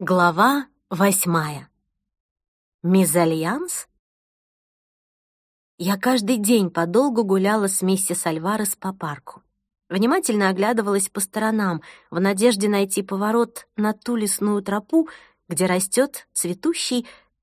Глава 8. Мезальянс? Я каждый день подолгу гуляла с миссис Альварес по парку. Внимательно оглядывалась по сторонам в надежде найти поворот на ту лесную тропу, где растет цветущий...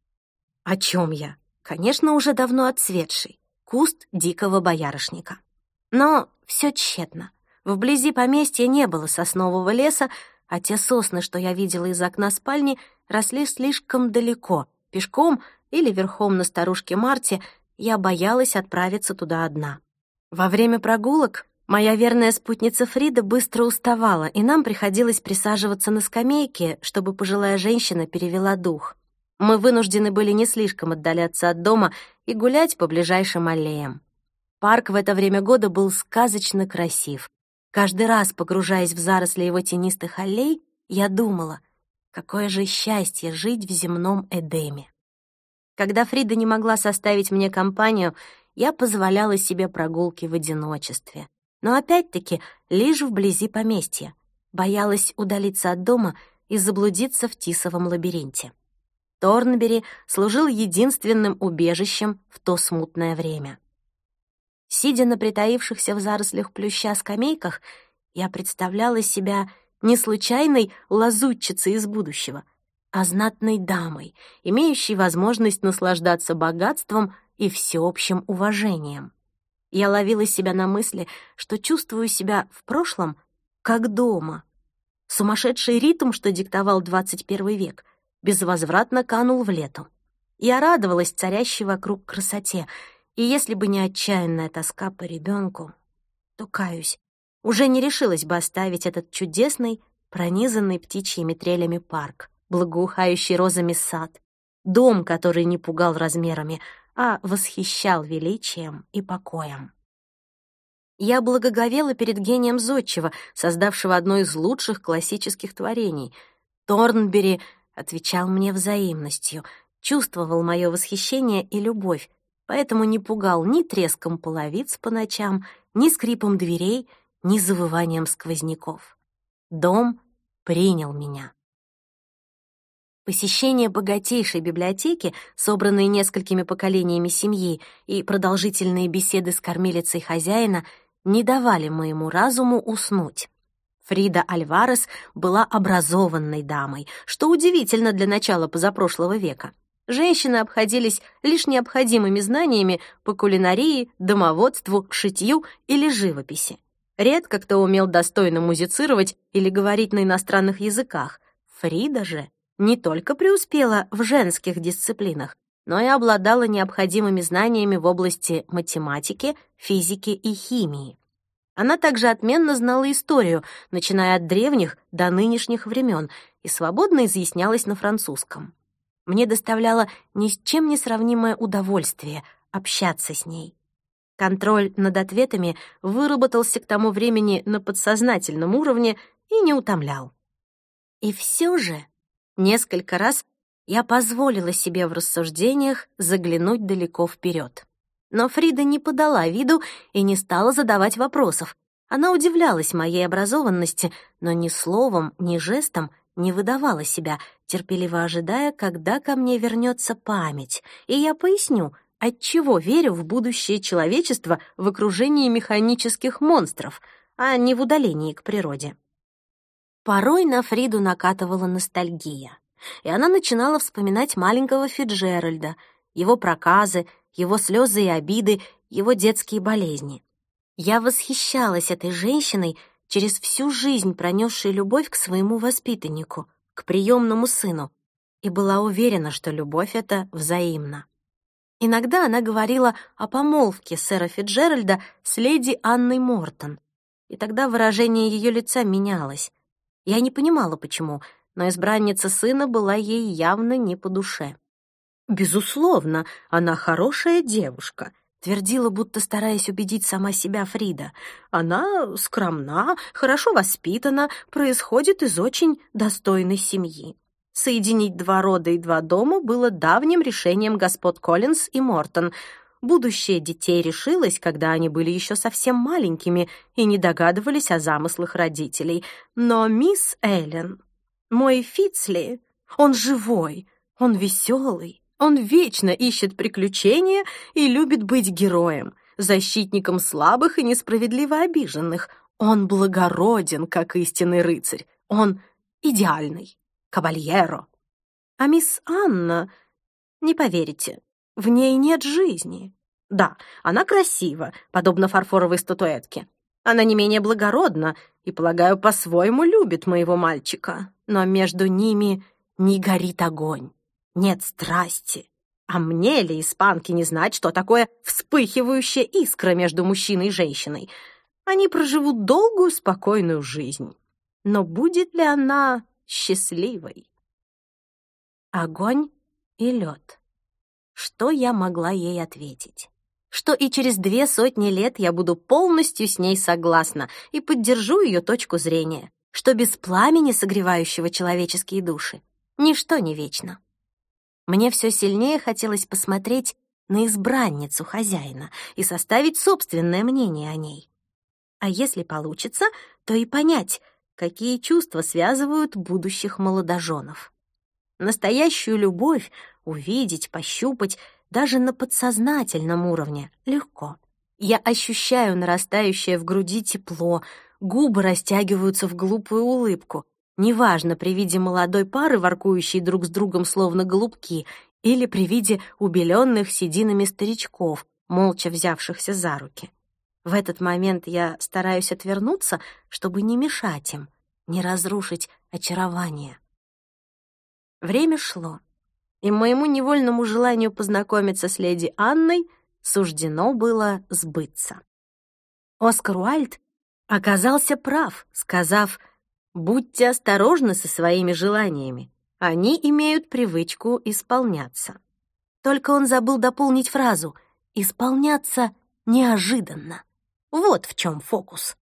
О чем я? Конечно, уже давно отцветший куст дикого боярышника. Но все тщетно. Вблизи поместья не было соснового леса, а те сосны, что я видела из окна спальни, росли слишком далеко. Пешком или верхом на старушке Марте я боялась отправиться туда одна. Во время прогулок моя верная спутница Фрида быстро уставала, и нам приходилось присаживаться на скамейке, чтобы пожилая женщина перевела дух. Мы вынуждены были не слишком отдаляться от дома и гулять по ближайшим аллеям. Парк в это время года был сказочно красив. Каждый раз, погружаясь в заросли его тенистых аллей, я думала, какое же счастье жить в земном Эдеме. Когда Фрида не могла составить мне компанию, я позволяла себе прогулки в одиночестве. Но опять-таки лишь вблизи поместья. Боялась удалиться от дома и заблудиться в тисовом лабиринте. Торнбери служил единственным убежищем в то смутное время. Сидя на притаившихся в зарослях плюща скамейках, я представляла себя не случайной лазутчицей из будущего, а знатной дамой, имеющей возможность наслаждаться богатством и всеобщим уважением. Я ловила себя на мысли, что чувствую себя в прошлом как дома. Сумасшедший ритм, что диктовал 21 век, безвозвратно канул в лету. Я радовалась царящей вокруг красоте, и если бы не отчаянная тоска по ребенку, то, каюсь, уже не решилась бы оставить этот чудесный, пронизанный птичьими трелями парк, благоухающий розами сад, дом, который не пугал размерами, а восхищал величием и покоем. Я благоговела перед гением зодчего, создавшего одно из лучших классических творений. Торнбери отвечал мне взаимностью, чувствовал мое восхищение и любовь, поэтому не пугал ни треском половиц по ночам, ни скрипом дверей, ни завыванием сквозняков. Дом принял меня. Посещение богатейшей библиотеки, собранной несколькими поколениями семьи, и продолжительные беседы с кормилицей хозяина не давали моему разуму уснуть. Фрида Альварес была образованной дамой, что удивительно для начала позапрошлого века. Женщины обходились лишь необходимыми знаниями по кулинарии, домоводству, шитью или живописи. Редко кто умел достойно музицировать или говорить на иностранных языках. Фрида же не только преуспела в женских дисциплинах, но и обладала необходимыми знаниями в области математики, физики и химии. Она также отменно знала историю, начиная от древних до нынешних времен, и свободно изъяснялась на французском. Мне доставляло ни с чем не сравнимое удовольствие общаться с ней. Контроль над ответами выработался к тому времени на подсознательном уровне и не утомлял. И все же несколько раз я позволила себе в рассуждениях заглянуть далеко вперед. Но Фрида не подала виду и не стала задавать вопросов. Она удивлялась моей образованности, но ни словом, ни жестом не выдавала себя, терпеливо ожидая, когда ко мне вернется память, и я поясню, отчего верю в будущее человечества в окружении механических монстров, а не в удалении к природе. Порой на Фриду накатывала ностальгия, и она начинала вспоминать маленького Фицджеральда, его проказы, его слезы и обиды, его детские болезни. Я восхищалась этой женщиной, через всю жизнь пронесшей любовь к своему воспитаннику, к приемному сыну, и была уверена, что любовь эта взаимна. Иногда она говорила о помолвке сэра Фицджеральда с леди Анной Мортон, и тогда выражение ее лица менялось. Я не понимала, почему, но избранница сына была ей явно не по душе. «Безусловно, она хорошая девушка», — твердила, будто стараясь убедить сама себя Фрида. «Она скромна, хорошо воспитана, происходит из очень достойной семьи. Соединить два рода и два дома было давним решением господ Коллинз и Мортон. Будущее детей решилось, когда они были еще совсем маленькими и не догадывались о замыслах родителей. Но мисс Эллен, мой Фицли, Он живой, он веселый, он вечно ищет приключения и любит быть героем, защитником слабых и несправедливо обиженных. Он благороден, как истинный рыцарь. Он идеальный, кавальеро. А мисс Анна, не поверите, в ней нет жизни. Да, она красива, подобно фарфоровой статуэтке. Она не менее благородна и, полагаю, по-своему любит моего мальчика. Но между ними не горит огонь, нет страсти. А мне ли, испанке, не знать, что такое вспыхивающая искра между мужчиной и женщиной? Они проживут долгую, спокойную жизнь. Но будет ли она счастливой? Огонь и лед. Что я могла ей ответить? Что и через 200 лет я буду полностью с ней согласна и поддержу ее точку зрения, что без пламени, согревающего человеческие души, ничто не вечно. Мне все сильнее хотелось посмотреть на избранницу хозяина и составить собственное мнение о ней. А если получится, то и понять, какие чувства связывают будущих молодоженов. Настоящую любовь увидеть, пощупать даже на подсознательном уровне легко. Я ощущаю нарастающее в груди тепло, губы растягиваются в глупую улыбку. Неважно, при виде молодой пары, воркующей друг с другом словно голубки, или при виде убеленных сединами старичков, молча взявшихся за руки. В этот момент я стараюсь отвернуться, чтобы не мешать им, не разрушить очарование. Время шло, и моему невольному желанию познакомиться с леди Анной суждено было сбыться. Оскар Уайльд оказался прав, сказав: «Будьте осторожны со своими желаниями, они имеют привычку исполняться». Только он забыл дополнить фразу «исполняться неожиданно». Вот в чем фокус.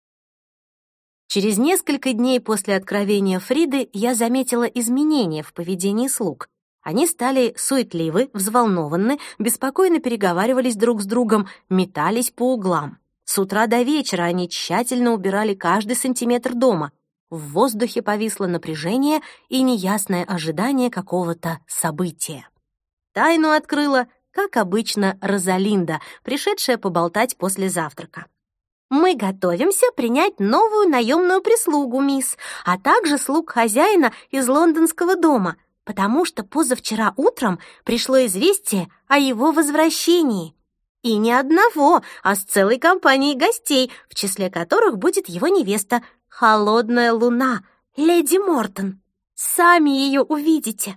Через несколько дней после откровения Фриды я заметила изменения в поведении слуг. Они стали суетливы, взволнованы, беспокойно переговаривались друг с другом, метались по углам. С утра до вечера они тщательно убирали каждый сантиметр дома. В воздухе повисло напряжение и неясное ожидание какого-то события. Тайну открыла, как обычно, Розалинда, пришедшая поболтать после завтрака. «Мы готовимся принять новую наемную прислугу, мисс, а также слуг хозяина из лондонского дома, потому что позавчера утром пришло известие о его возвращении. И не одного, а с целой компанией гостей, в числе которых будет его невеста, холодная луна, леди Мортон. Сами ее увидите».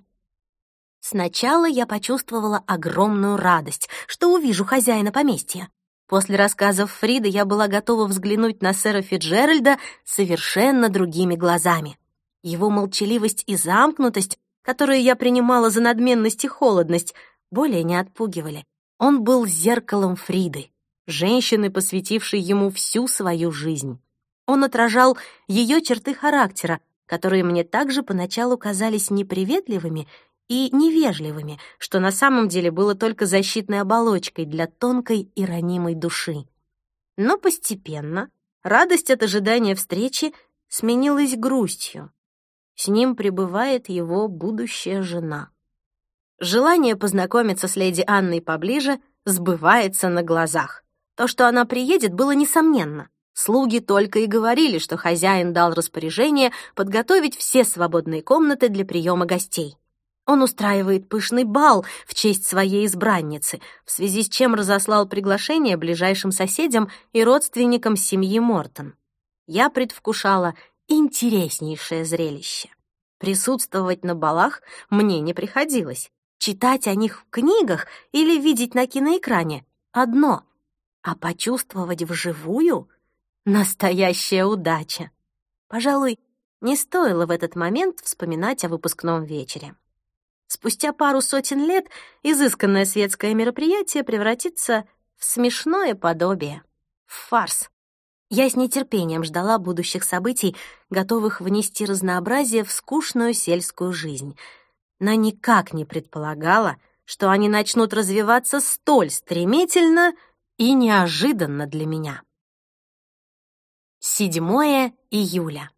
Сначала я почувствовала огромную радость, что увижу хозяина поместья. После рассказов Фриды я была готова взглянуть на сэра Фицджеральда совершенно другими глазами. Его молчаливость и замкнутость, которые я принимала за надменность и холодность, более не отпугивали. Он был зеркалом Фриды, женщины, посвятившей ему всю свою жизнь. Он отражал ее черты характера, которые мне также поначалу казались неприветливыми и невежливыми, что на самом деле было только защитной оболочкой для тонкой и ранимой души. Но постепенно радость от ожидания встречи сменилась грустью. С ним прибывает его будущая жена. Желание познакомиться с леди Анной поближе сбывается на глазах. То, что она приедет, было несомненно. Слуги только и говорили, что хозяин дал распоряжение подготовить все свободные комнаты для приема гостей. Он устраивает пышный бал в честь своей избранницы, в связи с чем разослал приглашение ближайшим соседям и родственникам семьи Мортон. Я предвкушала интереснейшее зрелище. Присутствовать на балах мне не приходилось. Читать о них в книгах или видеть на киноэкране — одно, а почувствовать вживую — настоящая удача. Пожалуй, не стоило в этот момент вспоминать о выпускном вечере. Спустя пару сотен лет изысканное светское мероприятие превратится в смешное подобие, в фарс. Я с нетерпением ждала будущих событий, готовых внести разнообразие в скучную сельскую жизнь, но никак не предполагала, что они начнут развиваться столь стремительно и неожиданно для меня. 7 июля.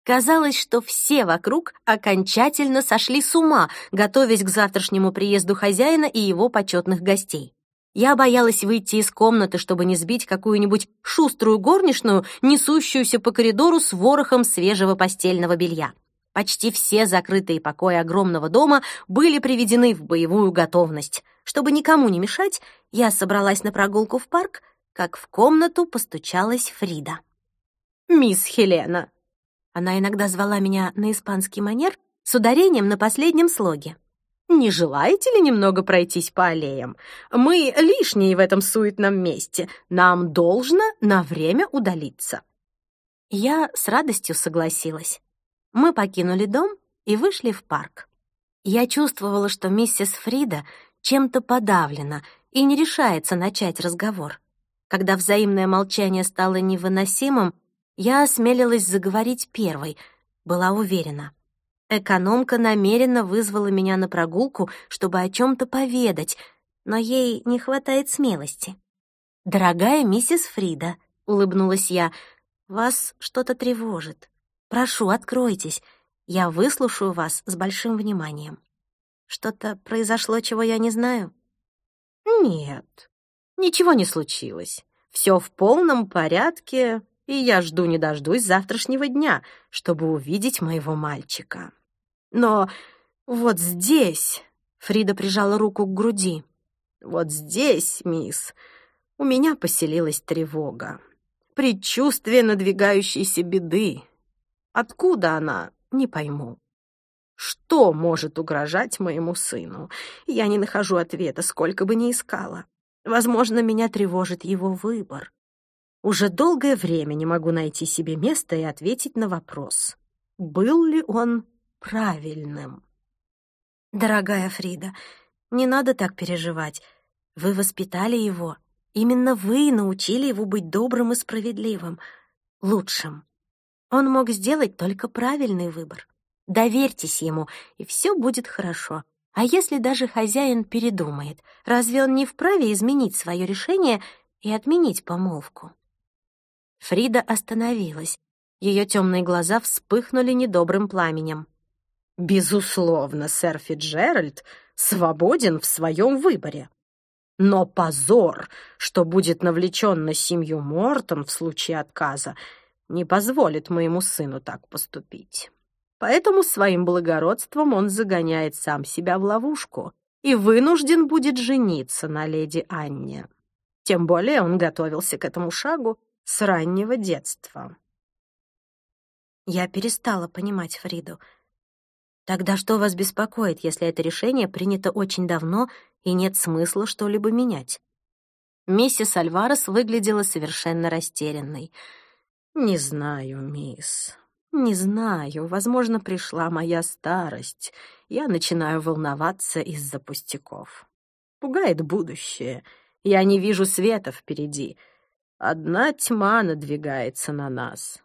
Казалось, что все вокруг окончательно сошли с ума, готовясь к завтрашнему приезду хозяина и его почетных гостей. Я боялась выйти из комнаты, чтобы не сбить какую-нибудь шуструю горничную, несущуюся по коридору с ворохом свежего постельного белья. Почти все закрытые покои огромного дома были приведены в боевую готовность. Чтобы никому не мешать, я собралась на прогулку в парк, как в комнату постучалась Фрида. «Мисс Хелена». Она иногда звала меня на испанский манер с ударением на последнем слоге. «Не желаете ли немного пройтись по аллеям? Мы лишние в этом суетном месте. Нам должно на время удалиться». Я с радостью согласилась. Мы покинули дом и вышли в парк. Я чувствовала, что миссис Фрида чем-то подавлена и не решается начать разговор. Когда взаимное молчание стало невыносимым, я осмелилась заговорить первой, была уверена. Экономка намеренно вызвала меня на прогулку, чтобы о чем-то поведать, но ей не хватает смелости. «Дорогая миссис Фрида», — улыбнулась я, — «вас что-то тревожит. Прошу, откройтесь. Я выслушаю вас с большим вниманием. Что-то произошло, чего я не знаю?» «Нет, ничего не случилось. Все в полном порядке, и я жду не дождусь завтрашнего дня, чтобы увидеть моего мальчика. Но вот здесь...» — Фрида прижала руку к груди. «Вот здесь, мисс, у меня поселилась тревога. Предчувствие надвигающейся беды. Откуда она, не пойму. Что может угрожать моему сыну? Я не нахожу ответа, сколько бы ни искала. Возможно, меня тревожит его выбор. Уже долгое время не могу найти себе места и ответить на вопрос, был ли он правильным. Дорогая Фрида, не надо так переживать. Вы воспитали его. Именно вы научили его быть добрым и справедливым, лучшим. Он мог сделать только правильный выбор. Доверьтесь ему, и все будет хорошо. А если даже хозяин передумает, разве он не вправе изменить свое решение и отменить помолвку? Фрида остановилась. Ее темные глаза вспыхнули недобрым пламенем. «Безусловно, сэр Фицджеральд свободен в своем выборе. Но позор, что будет навлечен на семью Мортон в случае отказа, не позволит моему сыну так поступить. Поэтому своим благородством он загоняет сам себя в ловушку и вынужден будет жениться на леди Анне. Тем более он готовился к этому шагу с раннего детства». Я перестала понимать Фриду. Тогда что вас беспокоит, если это решение принято очень давно и нет смысла что-либо менять? Миссис Альварес выглядела совершенно растерянной. «Не знаю, мисс, не знаю. Возможно, пришла моя старость. Я начинаю волноваться из-за пустяков. Пугает будущее. Я не вижу света впереди. Одна тьма надвигается на нас».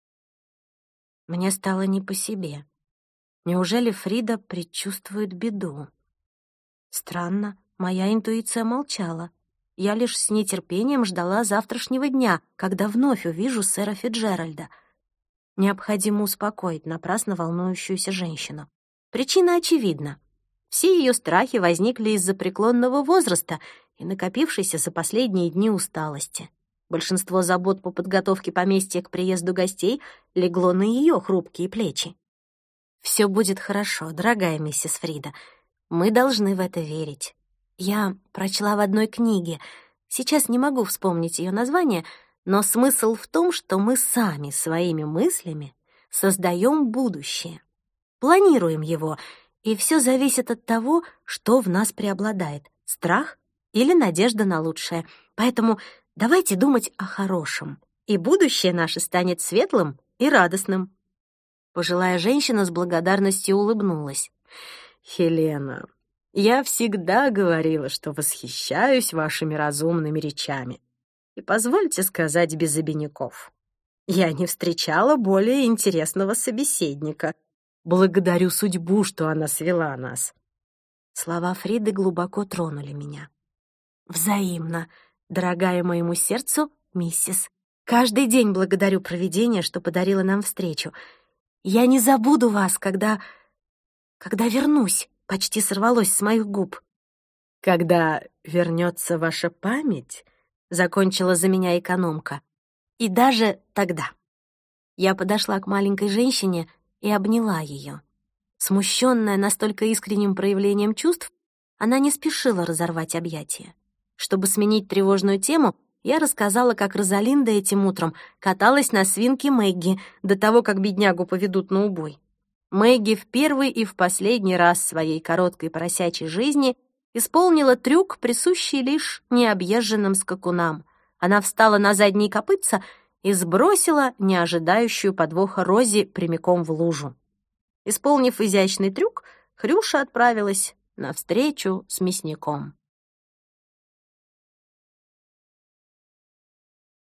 Мне стало не по себе. Неужели Фрида предчувствует беду? Странно, моя интуиция молчала. Я лишь с нетерпением ждала завтрашнего дня, когда вновь увижу сэра Фицджеральда. Необходимо успокоить напрасно волнующуюся женщину. Причина очевидна. Все ее страхи возникли из-за преклонного возраста и накопившейся за последние дни усталости. Большинство забот по подготовке поместья к приезду гостей легло на ее хрупкие плечи. «Все будет хорошо, дорогая миссис Фрида. Мы должны в это верить. Я прочла в одной книге, сейчас не могу вспомнить ее название, но смысл в том, что мы сами своими мыслями создаем будущее, планируем его, и все зависит от того, что в нас преобладает — страх или надежда на лучшее. Поэтому давайте думать о хорошем, и будущее наше станет светлым и радостным». Пожилая женщина с благодарностью улыбнулась. «Хелена, я всегда говорила, что восхищаюсь вашими разумными речами. И позвольте сказать без обиняков, я не встречала более интересного собеседника. Благодарю судьбу, что она свела нас». Слова Фриды глубоко тронули меня. «Взаимно, дорогая моему сердцу, миссис. Каждый день благодарю провидение, что подарило нам встречу. «Я не забуду вас, когда вернусь», — почти сорвалось с моих губ. «Когда вернется ваша память», — закончила за меня экономка. «И даже тогда». Я подошла к маленькой женщине и обняла ее. Смущенная настолько искренним проявлением чувств, она не спешила разорвать объятия. Чтобы сменить тревожную тему, я рассказала, как Розалинда этим утром каталась на свинке Мэгги до того, как беднягу поведут на убой. Мэгги в первый и в последний раз в своей короткой поросячьей жизни исполнила трюк, присущий лишь необъезженным скакунам. Она встала на задние копытца и сбросила неожидающую подвоха Рози прямиком в лужу. Исполнив изящный трюк, Хрюша отправилась на встречу с мясником.